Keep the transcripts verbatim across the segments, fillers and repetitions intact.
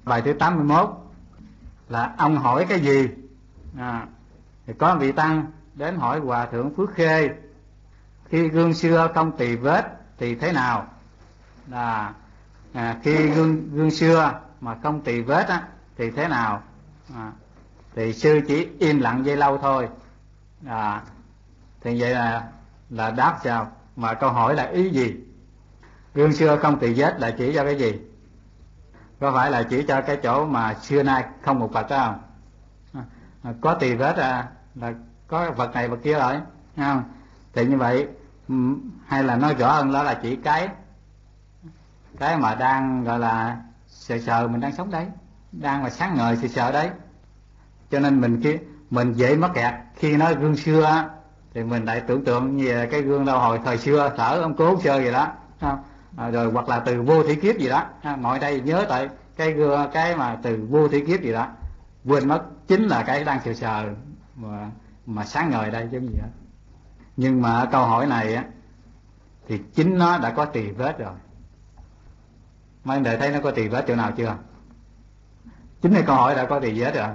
Bài thứ tám mươi mốt là ông hỏi cái gì? À, thì có vị tăng đến hỏi Hòa thượng Phước Khê, khi gương xưa không tì vết thì thế nào? Là à, khi gương gương xưa mà không tì vết á thì thế nào? À, thì sư chỉ im lặng dây lâu thôi. À, thì vậy là là đáp sao? Mà câu hỏi là ý gì? Gương xưa không tì vết là chỉ cho cái gì? Có phải là chỉ cho cái chỗ mà xưa nay không một vật đó không? À, có tì vết à, là có vật này vật kia rồi, không? Thì như vậy hay là nói rõ hơn đó là chỉ cái cái mà đang gọi là sờ sờ mình đang sống đấy, đang là sáng ngời sờ sờ đấy. Cho nên mình khi mình dễ mắc kẹt khi nói gương xưa á, thì mình lại tưởng tượng như cái gương đâu hồi thời xưa thở ông cố xưa gì đó, không? À, rồi hoặc là từ vô thủy kiếp gì đó. À, ngồi đây nhớ tại cái gương cái mà từ vô thủy kiếp gì đó, quên mất chính là cái đang sờ sờ mà mà sáng ngời đây chứ gì đó. Nhưng mà câu hỏi này á thì chính nó đã có tì vết rồi. Mấy anh đệ thấy nó có tì vết chỗ nào chưa? Chính cái câu hỏi đã có tì vết rồi.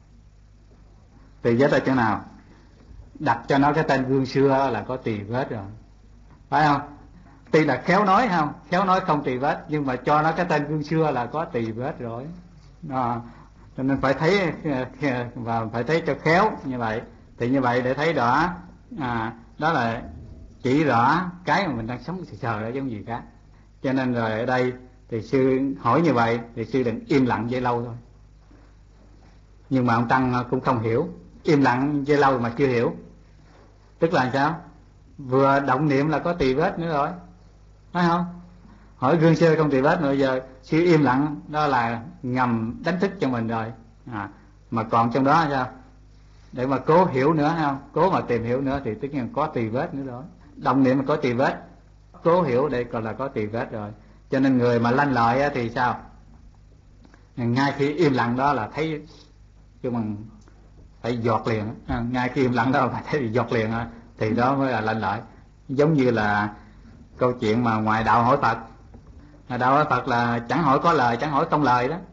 Tì vết ở chỗ nào? Đặt cho nó cái tên gương xưa là có tì vết rồi, phải không? Tuy là khéo nói không, khéo nói không tì vết, nhưng mà cho nó cái tên gương xưa là có tì vết rồi. À, cho nên phải thấy và phải thấy cho khéo như vậy. Thì như vậy để thấy rõ, à, đó là chỉ rõ cái mà mình đang sống sờ sờ đó giống gì cả. Cho nên rồi ở đây thì sư hỏi như vậy thì sư đừng im lặng dây lâu thôi. Nhưng mà ông tăng cũng không hiểu, im lặng dây lâu mà chưa hiểu, tức là sao? Vừa động niệm là có tì vết nữa rồi, phải không? Hỏi gương xưa không tì vết nữa, giờ sư im lặng đó là ngầm đánh thức cho mình rồi. À, mà còn trong đó sao? Để mà cố hiểu nữa không? Cố mà tìm hiểu nữa thì tất nhiên có tì vết nữa rồi. Động niệm mà có tì vết, cố hiểu đây còn là có tì vết rồi. Cho nên người mà lanh lợi thì sao? Ngay khi im lặng đó là thấy chứ bằng phải giọt liền. À, ngay khi im lặng đó phải thấy giọt liền đó, thì đó mới là lanh lợi. Giống như là câu chuyện mà ngoài đạo hỏi Phật. Đạo hỏi Phật là chẳng hỏi có lời, chẳng hỏi không lời đó.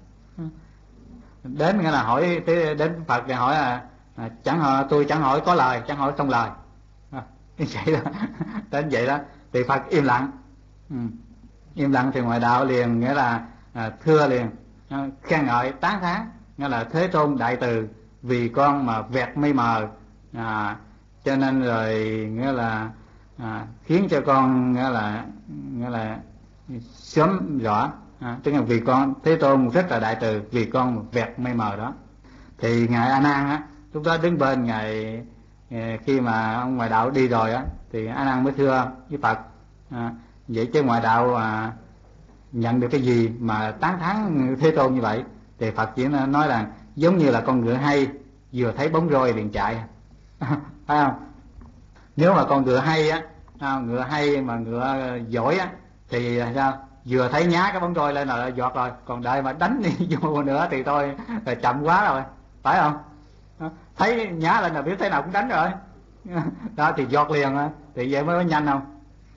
Đến nghĩa là hỏi đến Phật thì hỏi là à, chẳng hỏi, tôi chẳng hỏi có lời, chẳng hỏi không lời. À, vậy đó. Đến vậy đó thì Phật im lặng. Ừ. Im lặng thì ngoài đạo liền nghĩa là à, thưa liền, à, khen ngợi tán thán, nghĩa là Thế Tôn đại từ vì con mà vẹt mây mờ, à, cho nên rồi nghĩa là à, khiến cho con nghĩa là nghĩa là sớm rõ. À, tức là vì con Thế Tôn rất là đại từ vì con vẹt mây mờ đó. Thì ngài A Nan á lúc đó đứng bên ngài, khi mà ông ngoại đạo đi rồi á thì A Nan mới thưa với Phật, à, vậy chứ ngoại đạo à, nhận được cái gì mà tán thán Thế Tôn như vậy? Thì Phật chỉ nói là giống như là con ngựa hay vừa thấy bóng roi liền chạy. Phải không? Nếu mà con ngựa hay á, ngựa hay mà ngựa giỏi á thì sao? Vừa thấy nhá cái bóng roi lên là giọt rồi, còn đợi mà đánh đi vô nữa thì thôi là chậm quá rồi, phải không? Thấy nhá lên là biết thế nào cũng đánh rồi. Đó thì giọt liền, thì vậy mới có nhanh không?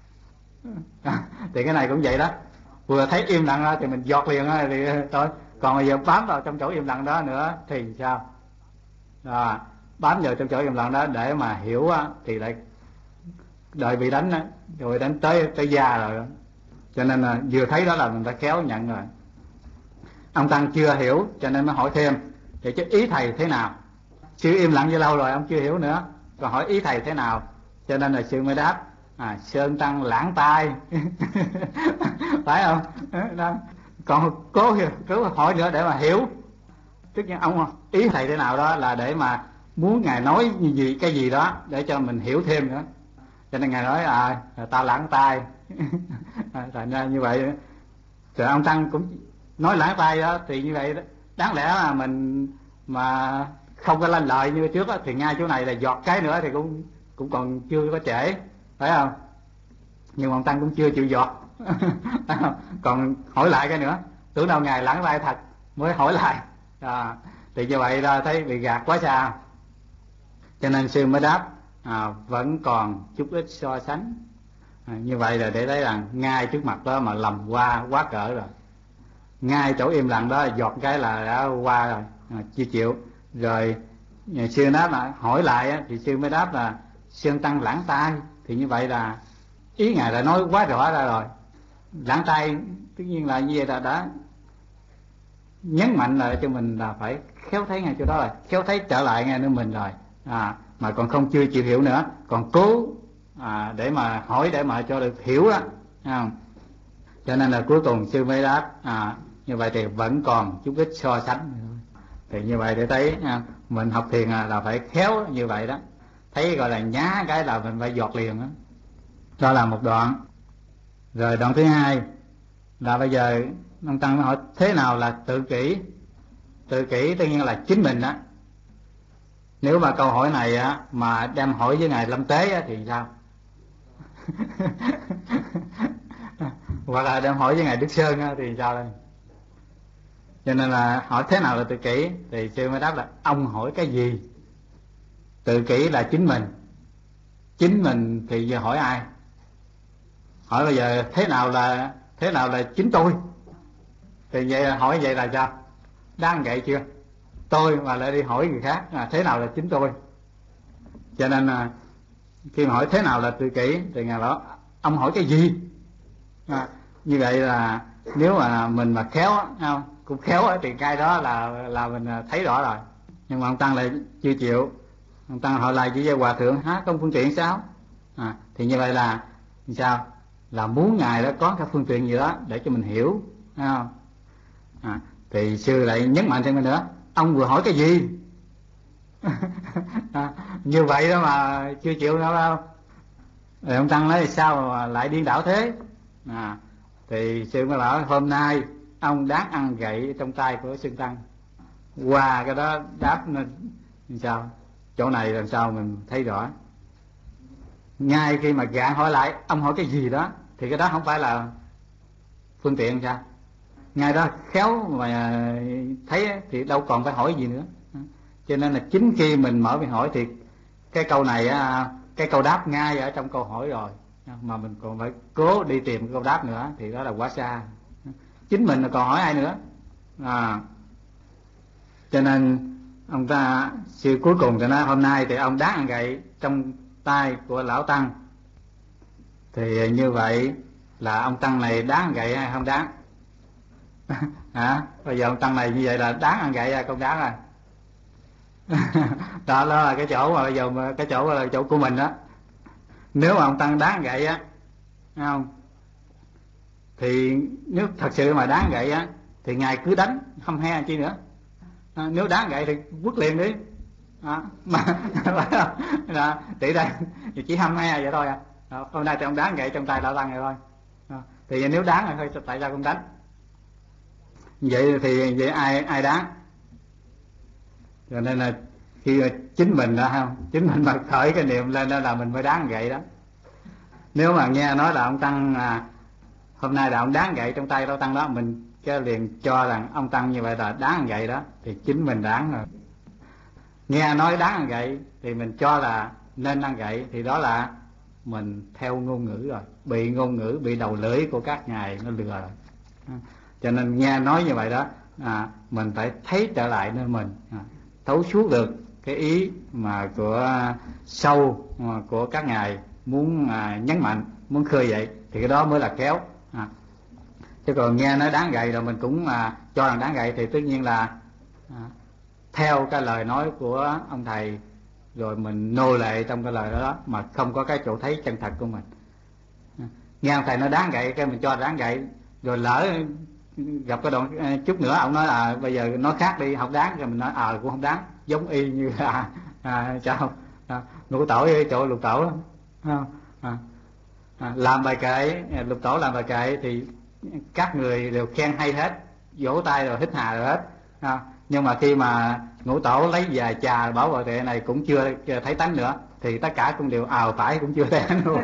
Thì cái này cũng vậy đó, vừa thấy im lặng thì mình giọt liền thì thôi. Còn bây giờ bám vào trong chỗ im lặng đó nữa thì sao? À, bám vào trong chỗ im lặng đó để mà hiểu thì lại đợi bị đánh rồi đánh tới tới già rồi. Cho nên là vừa thấy đó là mình đã khéo nhận rồi. Ông tăng chưa hiểu cho nên mới hỏi thêm, vậy chứ ý thầy thế nào? Sư im lặng vậy lâu rồi ông chưa hiểu nữa, còn hỏi ý thầy thế nào? Cho nên là sư mới đáp, à, Sơn tăng lãng tai. Phải không? Đó. Còn cố cứ hỏi nữa để mà hiểu. Tức là ông ý thầy thế nào đó là để mà muốn ngài nói gì cái gì đó để cho mình hiểu thêm nữa. Cho nên ngài nói à ta lãng tai. Thành ra như vậy. Rồi ông tăng cũng nói lãng tai đó thì như vậy đó. Đáng lẽ là mình mà không có lanh lợi như trước đó, thì ngay chỗ này là giọt cái nữa thì cũng cũng còn chưa có trễ, phải không? Nhưng mà ông tăng cũng chưa chịu giọt. Còn hỏi lại cái nữa, tưởng đâu ngài lãng tai thật mới hỏi lại. À, thì như vậy ra thấy bị gạt quá xa. Cho nên sư mới đáp, à, vẫn còn chút ít so sánh. À, như vậy là để thấy rằng ngay trước mặt đó mà lầm qua quá cỡ rồi. ngay chỗ im lặng đó giọt cái là đã qua rồi, à, chưa chịu. Rồi sư đáp là hỏi lại á, thì sư mới đáp là Sơn Tăng lãng tai. Thì như vậy là ý ngài đã nói quá rõ ra rồi. Lãng tai tất nhiên là như vậy là đã nhấn mạnh lại cho mình là phải khéo thấy ngay chỗ đó rồi, khéo thấy trở lại ngay nơi mình rồi, à, mà còn không chưa chịu hiểu nữa, còn cố à, để mà hỏi để mà cho được hiểu đó, à, cho nên là cuối cùng sư mới đáp à, như vậy thì vẫn còn chút ít so sánh. Thì như vậy để thấy à, mình học thiền là, là phải khéo như vậy đó, thấy gọi là nhá cái là mình phải giọt liền đó. Đó là một đoạn. Rồi đoạn thứ hai là bây giờ ông Tăng mới hỏi thế nào là tự kỷ. Tự kỷ tất nhiên là chính mình đó. Nếu mà câu hỏi này á, mà đem hỏi với ngài Lâm Tế á, thì sao? Hoặc là đem hỏi với ngài Đức Sơn á, thì sao đây? Cho nên là hỏi thế nào là tự kỷ, thì sư mới đáp là ông hỏi cái gì? Tự kỷ là chính mình. Chính mình thì giờ hỏi ai? Hỏi bây giờ thế nào là thế nào là chính tôi? Thì vậy hỏi vậy là sao? Đáng vậy chưa? Tôi mà lại đi hỏi người khác à, thế nào là chính tôi? Cho nên là khi mà hỏi thế nào là tự kỷ thì ngài bảo ông hỏi cái gì? À, như vậy là nếu mà mình mà khéo không cũng khéo thì cái đó là là mình thấy rõ rồi. Nhưng mà ông Tăng lại chưa chịu. Ông Tăng hỏi lại chỉ với hòa thượng há không phương tiện sao? À, thì như vậy là sao? Là muốn ngài đó có cái phương tiện gì đó để cho mình hiểu, thấy không? À, thì sư lại nhấn mạnh thêm nữa, ông vừa hỏi cái gì? À, như vậy đó mà chưa chịu đâu đâu. Rồi ông Tăng nói sao mà lại điên đảo thế? À, thì sư mới bảo hôm nay ông đáng ăn gậy trong tay của Sơn Tăng. Qua cái đó đáp nên sao? Chỗ này làm sao mình thấy rõ. Ngay khi mà gạn hỏi lại ông hỏi cái gì đó thì cái đó không phải là phương tiện sao? Ngay đó khéo mà thấy thì đâu còn phải hỏi gì nữa. Cho nên là chính khi mình mở miệng hỏi thì cái câu này cái câu đáp ngay ở trong câu hỏi rồi, mà mình còn phải cố đi tìm câu đáp nữa thì đó là quá xa. Chính mình là còn hỏi ai nữa à. Cho nên ông ta sư cuối cùng thì nói hôm nay thì ông đáng ăn gậy trong tay của lão Tăng. Thì như vậy là ông Tăng này đáng ăn gậy hay không đáng? Hả? Bây giờ ông Tăng này như vậy là đáng ăn gậy hay không đáng rồi? Đó, đó là cái chỗ mà bây giờ mà cái chỗ là chỗ của mình đó. Nếu mà ông Tăng đáng gậy á, thấy không? Thì nếu thật sự mà đáng gậy á thì ngài cứ đánh không he chi nữa. À, nếu đáng gậy thì quất liền đi. À, mà là tỷ đây chỉ hăm he vậy thôi à. À, hôm nay thì ông đáng gậy trong tay lão Tăng này thôi. À, thì nếu đáng rồi thôi tại sao không đánh? Vậy thì vậy ai ai đáng? Cho nên là khi chính mình đó không, chính mình mà khởi cái niệm lên đó là mình mới đáng gậy đó. Nếu mà nghe nói là ông Tăng à, hôm nay là ông đáng gậy trong tay lão Tăng đó, mình cái liền cho rằng ông Tăng như vậy là đáng gậy đó, thì chính mình đáng rồi. Nghe nói đáng ăn gậy thì mình cho là nên ăn gậy, thì đó là mình theo ngôn ngữ rồi, bị ngôn ngữ, bị đầu lưỡi của các ngài nó lừa rồi. Cho nên nghe nói như vậy đó à, mình phải thấy trở lại nơi mình, à, thấu suốt được cái ý mà của sâu mà của các ngài muốn à, nhấn mạnh, muốn khơi dậy, thì cái đó mới là khéo. À, chứ còn nghe nói đáng gậy rồi mình cũng à, cho rằng đáng gậy thì tất nhiên là à, theo cái lời nói của ông thầy, rồi mình nô lệ trong cái lời đó mà không có cái chỗ thấy chân thật của mình. Nghe ông thầy nói đáng gậy cái mình cho đáng gậy, rồi lỡ gặp cái đoạn chút nữa ông nói là bây giờ nói khác đi, không đáng, rồi mình nói ờ à, cũng không đáng, giống y như là à, sao à, ngũ tổ với chỗ lục tổ à, à, à, làm bài kệ, lục tổ làm bài kệ thì các người đều khen hay hết, vỗ tay rồi hít hà rồi hết à, nhưng mà khi mà ngũ tổ lấy về trà bảo bài kệ này cũng chưa thấy tánh nữa thì tất cả cũng đều ào phải cũng chưa thấy tánh luôn.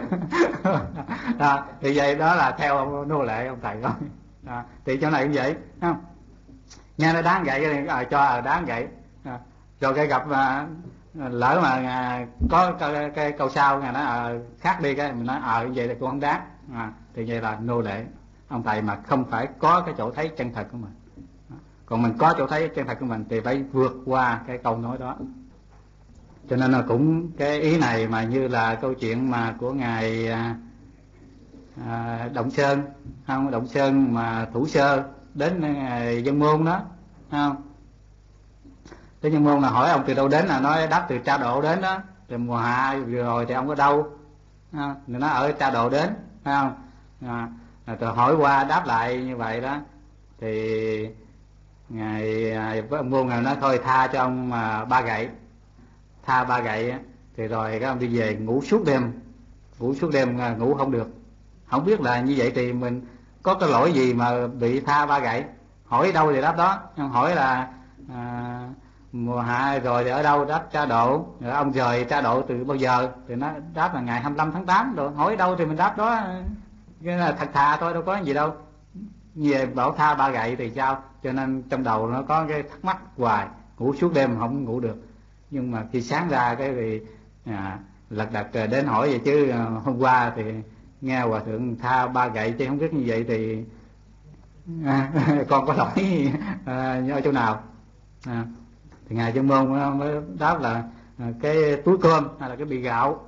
À, thì vậy đó là theo nô lệ ông thầy thôi. À, thì chỗ này cũng vậy, không? Nghe nó đáng vậy thì à, cho à, đáng vậy à, rồi cái gặp à, lỡ mà à, có cái, cái câu sau ngài nói à, khác đi cái mình nói ờ à, vậy thì cũng không đáng à, thì vậy là nô lệ. ông thầy mà không phải có cái chỗ thấy chân thật của mình. Còn mình có chỗ thấy chân thật của mình thì phải vượt qua cái câu nói đó. Cho nên là cũng cái ý này mà như là câu chuyện mà của ngài à, à, Động Sơn, không, Động Sơn mà Thủ Sơ đến ngài Dân Môn đó, không? Tới Dân Môn là hỏi ông từ đâu đến, là nói đáp từ Tra Độ đến đó. Rồi mùa hạ vừa rồi thì ông ở đâu? Không? Rồi nó ở Tra Độ đến, không? À, rồi hỏi qua đáp lại như vậy đó, thì ngài với ông Môn ngài nói thôi tha cho ông mà ba gậy, tha ba gậy thì rồi các ông đi về ngủ suốt đêm, ngủ suốt đêm ngủ không được, không biết là như vậy thì mình có cái lỗi gì mà bị tha ba gậy. Hỏi đâu thì đáp đó, hỏi là à, mùa hạ rồi thì ở đâu, đáp Tra Độ. Rồi ông rời Tra Độ từ bao giờ thì nó đáp là ngày hai mươi lăm tháng tám. Rồi hỏi đâu thì mình đáp đó, cái là thật thà thôi, đâu có gì đâu. Về bảo tha ba gậy thì sao? Cho nên trong đầu nó có cái thắc mắc hoài, ngủ suốt đêm không ngủ được. Nhưng mà khi sáng ra cái thì à, lật đật đến hỏi vậy chứ à, hôm qua thì nghe hòa thượng tha ba gậy chứ không biết như vậy thì à, con có lỗi à, ở chỗ nào? À, thì ngài Chân Môn mới đáp là à, cái túi cơm hay là cái bì gạo.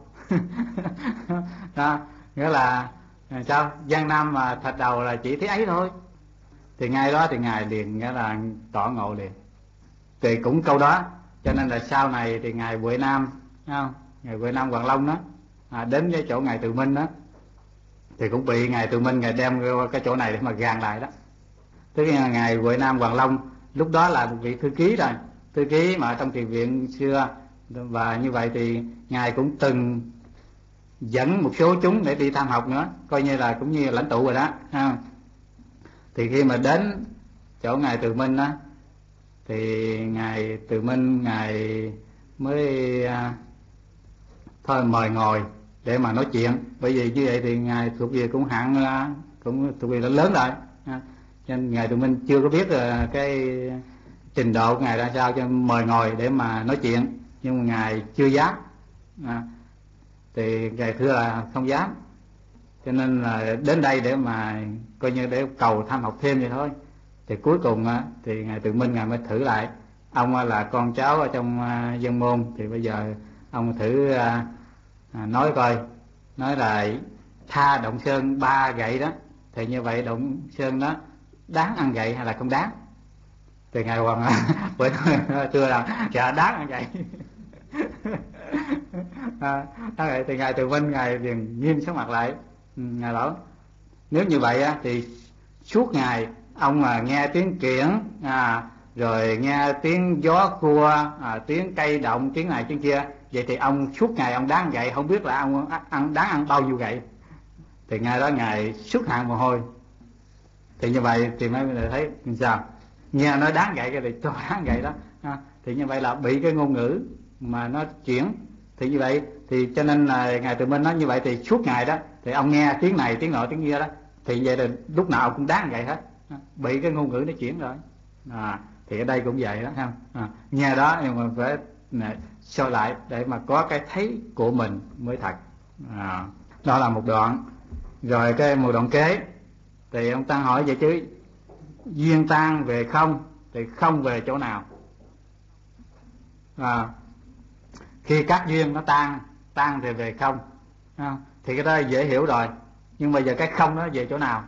Đó, nghĩa là à, sao Giang Nam mà thật đầu là chỉ thấy ấy thôi. Thì ngay đó thì ngài liền nghĩa là tỏ ngộ liền. Thì cũng câu đó cho nên là sau này thì ngài Huệ Nam, không? Ngài Huệ Nam Hoàng Long đó à, đến cái chỗ ngài Từ Minh đó thì cũng bị ngài Từ Minh ngài đem qua cái chỗ này để mà gàn lại đó. Tức là ngài Huệ Nam Hoàng Long lúc đó là một vị thư ký rồi, thư ký mà trong thiền viện xưa, và như vậy thì ngài cũng từng dẫn một số chúng để đi tham học nữa, coi như là cũng như lãnh tụ rồi đó, ha. Thì khi mà đến chỗ ngài Từ Minh đó thì ngài Từ Minh ngài mới à, thôi mời ngồi để mà nói chuyện, bởi vì như vậy thì ngài thuộc về cũng hạng à, cũng thuộc về lớn rồi, à, cho nên ngài Từ Minh chưa có biết à, cái trình độ của ngài ra sao, cho nên mời ngồi để mà nói chuyện, nhưng mà ngài chưa dám, à, thì ngài thưa là không dám, cho nên là đến đây để mà coi như để cầu tham học thêm vậy thôi. Thì cuối cùng thì ngài Từ Minh ngài mới thử lại, ông là con cháu ở trong Dân Môn, thì bây giờ ông thử nói coi, nói là tha Động Sơn ba gậy đó, thì như vậy Động Sơn đó đáng ăn gậy hay là không đáng? Thì ngài Hoàng mới thưa là dạ đáng ăn gậy. À, vậy thì ngài Từ Minh ngài liền nghiêm sắc mặt lại, ngài bảo nếu như vậy á, thì suốt ngày ông mà nghe tiếng kiển, à, rồi nghe tiếng gió cua, à, tiếng cây động, tiếng này tiếng kia, vậy thì ông suốt ngày ông đáng gậy, không biết là ông ăn đáng ăn bao nhiêu gậy. Thì ngày đó ngài xuất hạn mồ hôi. Thì như vậy thì mấy người thấy sao, nghe nói đáng gậy cái thì cho đáng gậy đó, à, thì như vậy là bị cái ngôn ngữ mà nó chuyển. Thì như vậy thì cho nên là ngài Từ Minh nói như vậy thì suốt ngày đó thì ông nghe tiếng này tiếng nọ tiếng kia đó, thì vậy là lúc nào cũng đáng vậy hết, bị cái ngôn ngữ nó chuyển rồi. À, thì ở đây cũng vậy đó, ha. À, nghe đó nhưng mà phải này, soi lại để mà có cái thấy của mình mới thật. À, đó là một đoạn. Rồi cái một đoạn kế thì ông Tăng hỏi vậy chứ duyên tan về không thì không về chỗ nào? À, khi các duyên nó tan, tan thì về không, à, thì cái đó dễ hiểu rồi. Nhưng bây giờ cái không nó về chỗ nào?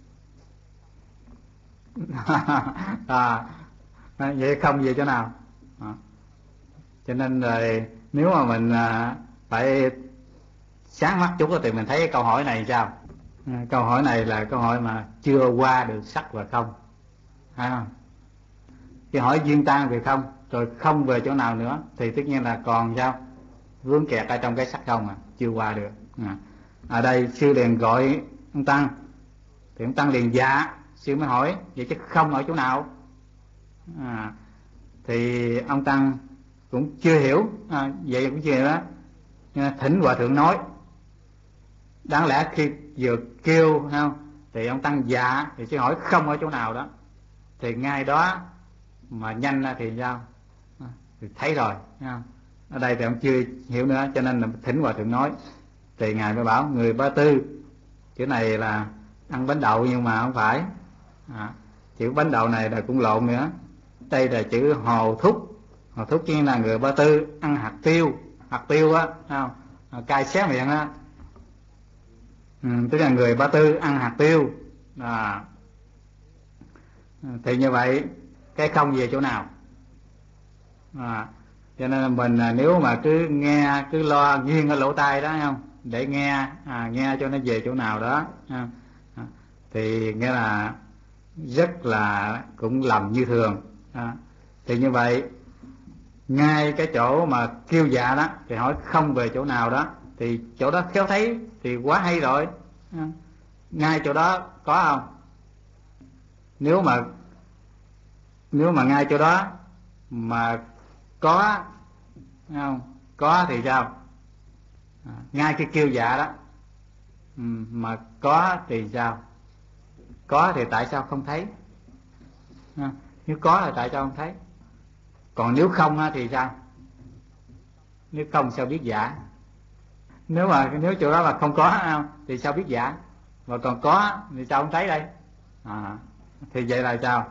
À, vậy không về chỗ nào? À, cho nên rồi nếu mà mình à, phải sáng mắt chút thì mình thấy cái câu hỏi này sao? À, câu hỏi này là câu hỏi mà chưa qua được sắc và không, à, khi hỏi duyên tan về không rồi không về chỗ nào nữa thì tất nhiên là còn sao, vướng kẹt ở trong cái sắc không mà chưa qua được. À, ở đây sư liền gọi ông Tăng, thì ông Tăng liền dạ. Sư mới hỏi vậy chứ không ở chỗ nào? À, thì ông Tăng cũng chưa hiểu, à, vậy cũng chưa hiểu đó. Thỉnh hòa thượng nói. Đáng lẽ khi vừa kêu không thì ông Tăng dạ, thì sư hỏi không ở chỗ nào đó, thì ngay đó mà nhanh thì sao, à, thì thấy rồi, không? Ở đây thì ông chưa hiểu nữa, cho nên là thỉnh hòa thượng nói. Thì ngài mới bảo người Ba Tư, chữ này là ăn bánh đậu nhưng mà không phải. À, chữ bánh đậu này là cũng lộn nữa. Đây là chữ Hồ Thúc. Hồ Thúc chính là người Ba Tư ăn hạt tiêu. Hạt tiêu á, không? À, cay xé miệng á. Ừ, tức là người Ba Tư ăn hạt tiêu. À, thì như vậy cái không về chỗ nào? À, cho nên là mình nếu mà cứ nghe, cứ lo nghiêng cái lỗ tai đó không, để nghe, à, nghe cho nó về chỗ nào đó, à, thì nghĩa là rất là cũng lầm như thường. À, thì như vậy ngay cái chỗ mà kêu dạ đó thì hỏi không về chỗ nào đó, thì chỗ đó khéo thấy thì quá hay rồi. À, ngay chỗ đó có không? Nếu mà nếu mà ngay chỗ đó mà có, không có thì sao? À, ngay cái kêu dạ đó, ừ, mà có thì sao? Có thì tại sao không thấy? À, nếu có thì tại sao không thấy? Còn nếu không thì sao? Nếu không sao biết dạ? Nếu mà nếu chỗ đó mà không có không, thì sao biết dạ? Mà còn có thì sao không thấy đây? À, thì vậy là sao?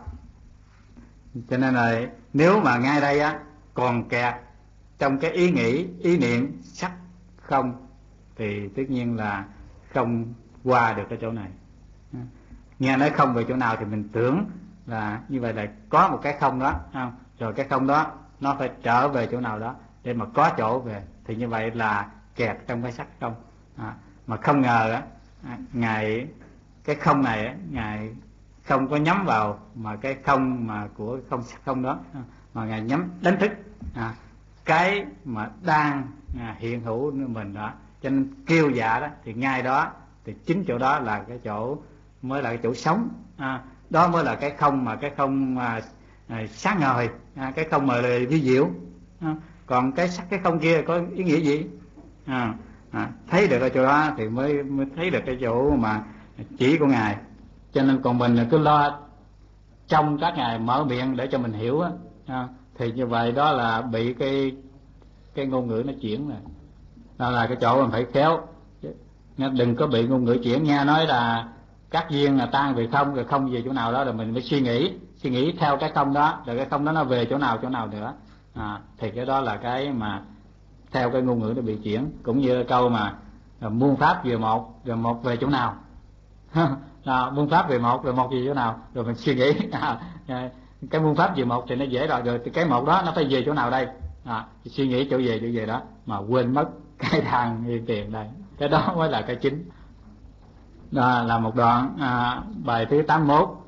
Cho nên là nếu mà ngay đây á còn kẹt trong cái ý nghĩ, ý niệm sắc không, thì tất nhiên là không qua được cái chỗ này. Nghe nói không về chỗ nào thì mình tưởng là như vậy là có một cái không đó, không? Rồi cái không đó nó phải trở về chỗ nào đó để mà có chỗ về, thì như vậy là kẹt trong cái sắc không. À, mà không ngờ á, à, ngài cái không này á, ngài không có nhắm vào mà cái không mà của không sắc không đó, mà ngài nhắm đánh thức à, cái mà đang à, hiện hữu mình đó. Cho nên kêu dạ đó thì ngay đó, thì chính chỗ đó là cái chỗ mới là cái chỗ sống. À, đó mới là cái không mà cái không mà à, sáng ngời, à, cái không mà là vi diệu. À, còn cái sắc cái không kia có ý nghĩa gì? À, à, thấy được ở chỗ đó thì mới mới thấy được cái chỗ mà chỉ của ngài. Cho nên còn mình là cứ lo trong các ngài mở miệng để cho mình hiểu á, à, thì như vậy đó là bị cái cái ngôn ngữ nó chuyển rồi. Đó là cái chỗ mình phải khéo, đừng có bị ngôn ngữ chuyển. Nghe nói là các duyên là tan về không, rồi không về chỗ nào đó, rồi mình mới suy nghĩ suy nghĩ theo cái không đó, rồi cái không đó nó về chỗ nào chỗ nào nữa. À, thì cái đó là cái mà theo cái ngôn ngữ nó bị chuyển. Cũng như câu mà muôn pháp về một, rồi một về chỗ nào? À, muôn pháp về một, rồi một về chỗ nào? Rồi mình suy nghĩ à, cái muôn pháp về một thì nó dễ rồi, rồi cái một đó nó phải về chỗ nào đây? À, suy nghĩ chỗ về chỗ về đó mà quên mất cái thằng hiện tiền đây. Cái đó mới là cái chính. Đó là một đoạn à, bài thứ tám mươi mốt.